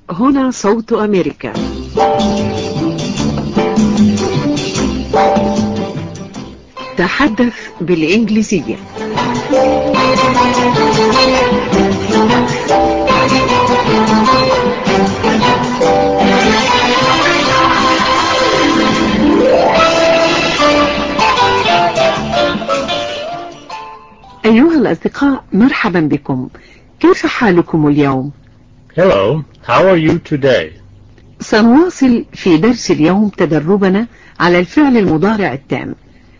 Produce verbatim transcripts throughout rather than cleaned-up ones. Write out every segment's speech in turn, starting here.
هنا صوت أمريكا. تحدث بالإنجليزية. أيها الأصدقاء، مرحبا بكم. كيف حالكم اليوم؟ Hello, how are you today? سنواصل في درس اليوم تدربنا على الفعل المضارع التام،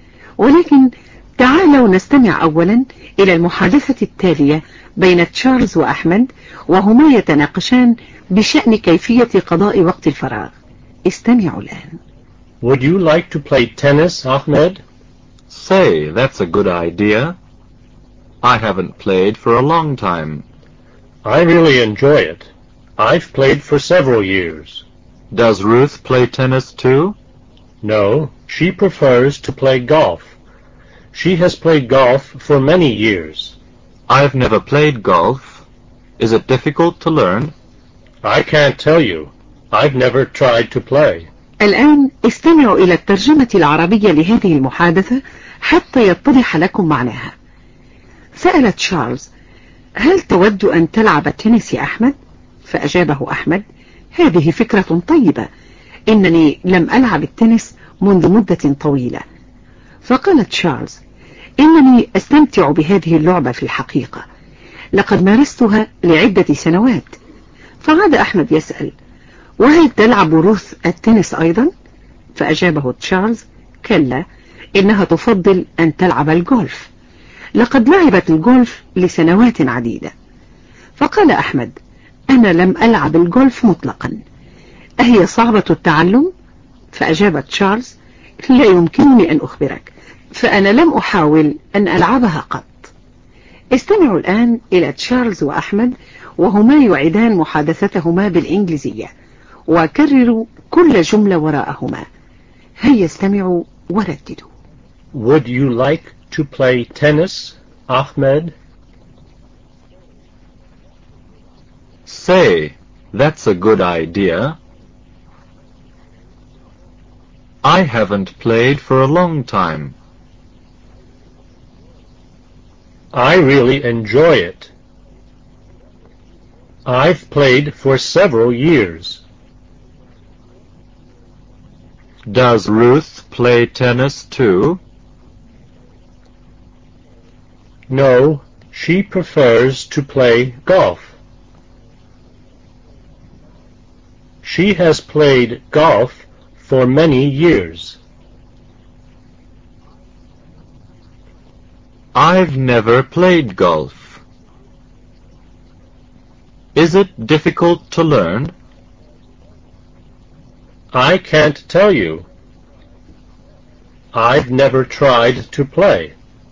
ولكن تعالوا نستمع أولا إلى المحادثة التالية بين تشارلز وأحمد، وهما يتناقشان بشأن كيفية قضاء وقت الفراغ. استمعوا الآن. Would you like to play tennis, Ahmed? Say, that's a good idea. I haven't played for a long time. I really enjoy it. I've played for several years. Does Ruth play tennis too? No, she prefers to play golf. She has played golf for many years. I've never played golf. Is it difficult to learn? I can't tell you. I've never tried to play. الآن استمعوا إلى الترجمة العربية لهذه المحادثة حتى يتضح لكم معناها. سأل تشارلز: هل تود أن تلعب التنس يا أحمد؟ فأجابه أحمد: هذه فكرة طيبة، إنني لم ألعب التنس منذ مدة طويلة. فقال تشارلز: إنني أستمتع بهذه اللعبة في الحقيقة، لقد مارستها لعدة سنوات. فعاد أحمد يسأل: وهل تلعب روث التنس أيضا؟ فأجابه تشارلز: كلا، إنها تفضل أن تلعب الجولف، لقد لعبت الجولف لسنوات عديدة. فقال أحمد: أنا لم ألعب الجولف مطلقا، أهي صعبة التعلم؟ فأجاب تشارلز: لا يمكنني أن أخبرك، فأنا لم أحاول أن ألعبها قط. استمعوا الآن إلى تشارلز وأحمد وهما يعيدان محادثتهما بالإنجليزية، وكرروا كل جملة وراءهما. هيا استمعوا ورددوا. Would you like to play tennis, Ahmed? Say, that's a good idea. I haven't played for a long time. I really enjoy it. I've played for several years. Does Ruth play tennis too? No, she prefers to play golf. She has played golf for many years. I've never played golf. Is it difficult to learn? I can't tell you. I've never tried to play.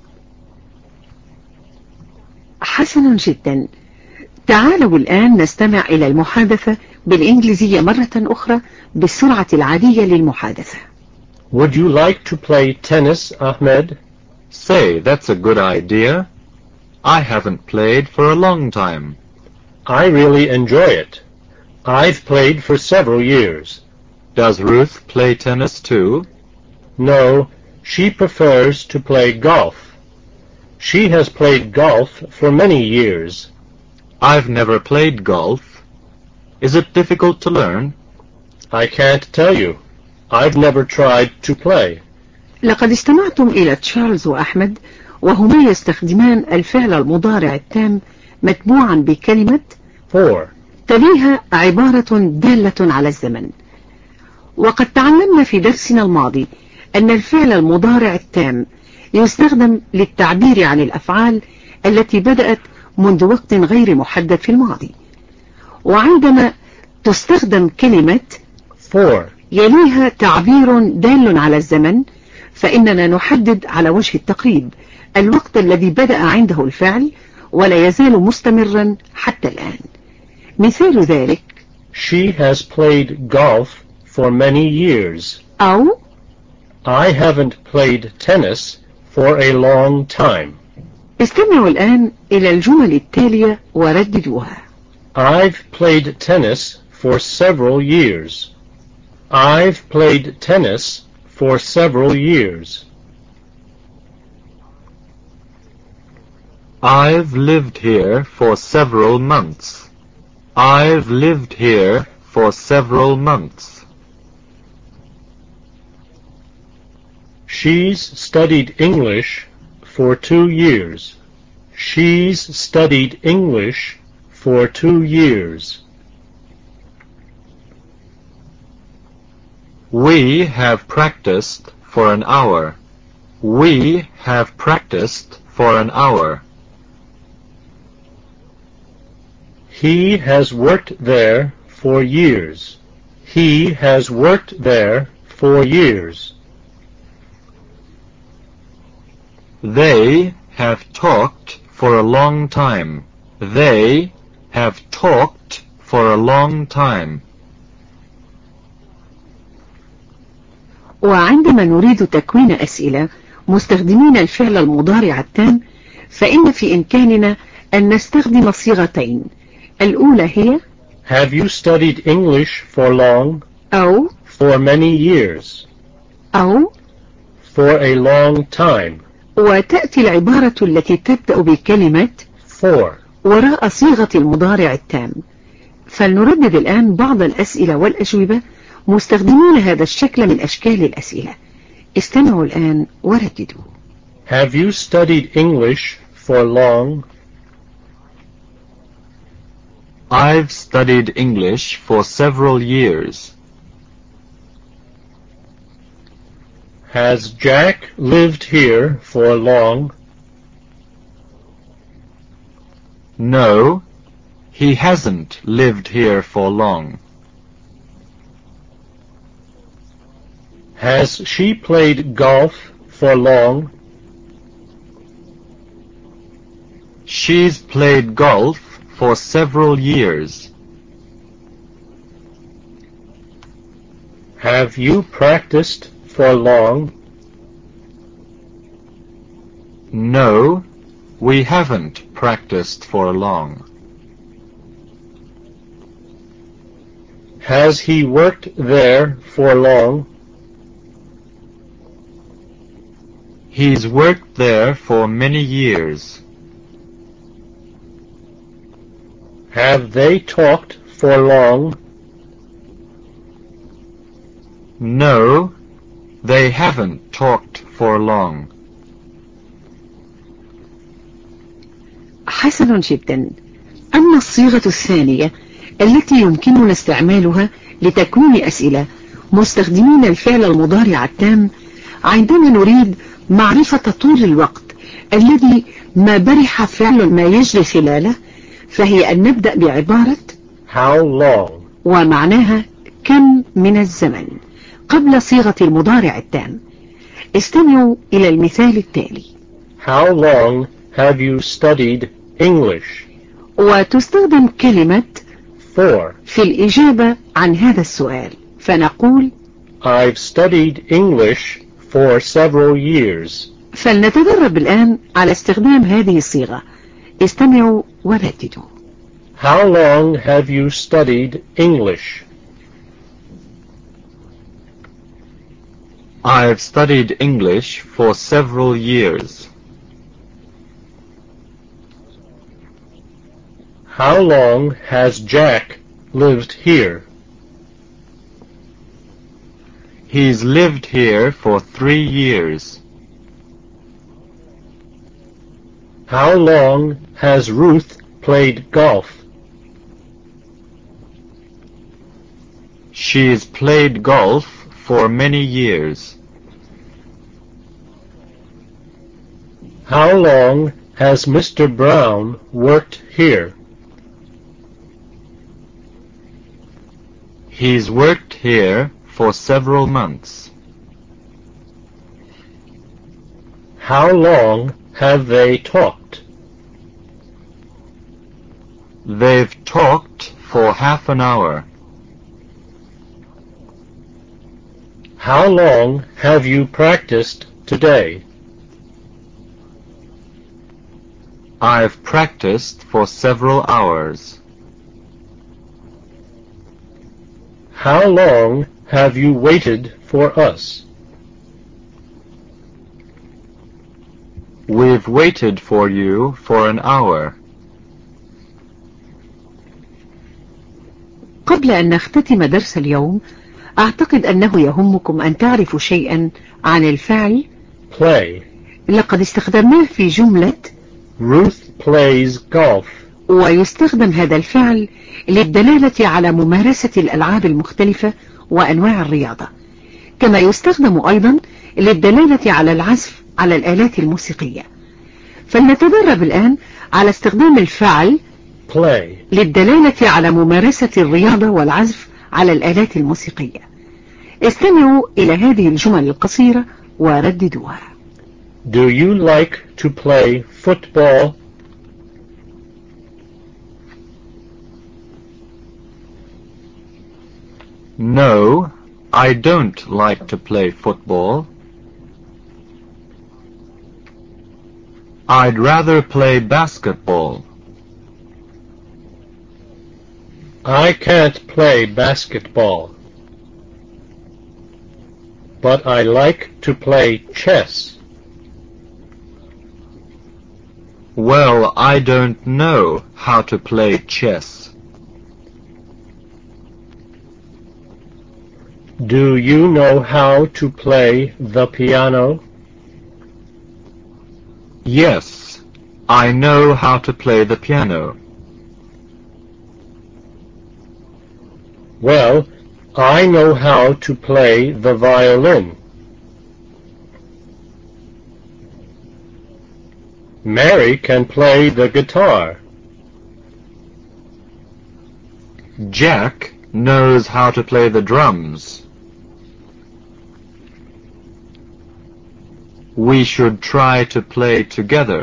حسنا جدا. تعالوا الآن نستمع إلى المحادثة بالإنجليزية مرة أخرى بالسرعة العادية للمحادثة. Would you like to play tennis, Ahmed? Say, that's a good idea. I haven't played for a long time. I really enjoy it. I've played for several years. Does Ruth play tennis too? No, she prefers to play golf. She has played golf for many years. I've never played golf. Is it difficult to learn? I can't tell you. I've never tried to play. لقد استمعتم إلى تشارلز وأحمد وهما يستخدمان الفعل المضارع التام متبوعا بكلمة for تليها عبارة دالة على الزمن. وقد تعلمنا في درسنا الماضي أن الفعل المضارع التام يستخدم للتعبير عن الأفعال التي بدأت منذ وقت غير محدد في الماضي، وعندما تستخدم كلمة for يليها تعبير دال على الزمن، فإننا نحدد على وجه التقريب الوقت الذي بدأ عنده الفعل ولا يزال مستمرا حتى الآن. مثال ذلك: She has played golf for many years. أو I haven't played tennis for a long time. استمعوا الآن إلى الجمل التالية ورددوها. I've played tennis for several years. I've played tennis for several years. I've lived here for several months. I've lived here for several months. She's studied English for two years. She's studied English for two years. We have practiced for an hour. We have practiced for an hour. He has worked there for years. He has worked there for years. They have talked for a long time. They have talked for a long time. وعندما نريد تكوين أسئلة مستخدمين الفعل المضارع التام فإن في إمكاننا أن نستخدم صيغتين. الأولى هي Have you studied English for long? أو For many years. أو For a long time. وتأتي العبارة التي تبدأ بكلمة For. وراء صيغة المضارع التام. فلنردد الآن بعض الأسئلة والأجوبة مستخدمون هذا الشكل من أشكال الأسئلة. استمعوا الآن ورددوا. Have you studied English for long? I've studied English for several years. Has Jack lived here for long? No, he hasn't lived here for long. Has she played golf for long? She's played golf for several years. Have you practiced for long? No, we haven't practiced for long. Has he worked there for long? He's worked there for many years. Have they talked for long? No, they haven't talked for long. حسن جدا. أما الصيغة الثانية التي يمكننا استعمالها لتكوين أسئلة مستخدمين الفعل المضارع التام عندما نريد معرفة طول الوقت الذي ما برح فعل ما يجري خلاله فهي أن نبدأ بعبارة How long? ومعناها كم من الزمن قبل صيغة المضارع التام. استمعوا إلى المثال التالي. How long have you studied English? وتستخدم كلمة For. في الإجابة عن هذا السؤال فنقول I've studied English for several years. فلنتدرب الآن على استخدام هذه الصيغة. استمعوا ورددوا. How long have you studied English? I've studied English for several years. How long has Jack lived here? He's lived here for three years. How long has Ruth played golf? She's played golf for many years. How long has Mister Brown worked here? He's worked here for several months. How long have they talked? They've talked for half an hour. How long have you practiced today? I've practiced for several hours. How long have you waited for us? We've waited for you for an hour. قبل أن نختتم درس اليوم أعتقد أنه يهمكم أن تعرفوا شيئا عن الفعل Play. لقد استخدمناه في جملة Ruth plays golf. ويستخدم هذا الفعل للدلالة على ممارسة الألعاب المختلفة وأنواع الرياضة، كما يستخدم أيضا للدلالة على العزف على الآلات الموسيقية. فلنتدرب الآن على استخدام الفعل Play. للدلالة على ممارسة الرياضة والعزف على الآلات الموسيقية. استمعوا إلى هذه الجمل القصيرة ورددوها. Do you like to play football? No, I don't like to play football. I'd rather play basketball. I can't play basketball, but I like to play chess. Well, I don't know how to play chess. Do you know how to play the piano? Yes, I know how to play the piano. Well, I know how to play the violin. Mary can play the guitar. Jack knows how to play the drums. We should try to play together.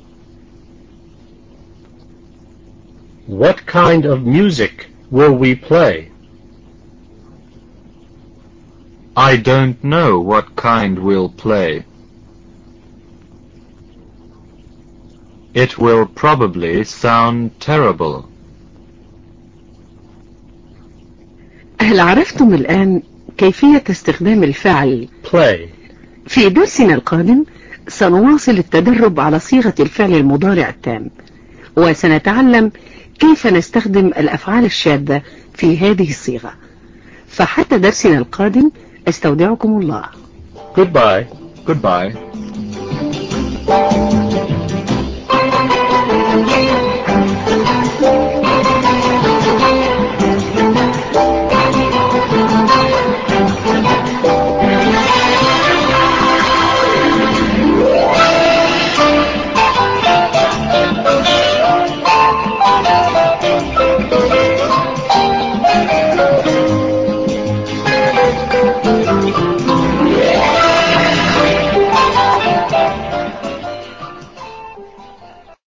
What kind of music will we play? I don't know what kind we'll play. It will probably sound terrible. هل عرفتم الآن كيفية استخدام الفعل Play. في درسنا القادم؟ سنواصل التدرب على صيغة الفعل المضارع التام، وسنتعلم كيف نستخدم الأفعال الشاذة في هذه الصيغة. فحتى درسنا القادم استودعكم الله. Goodbye. Goodbye.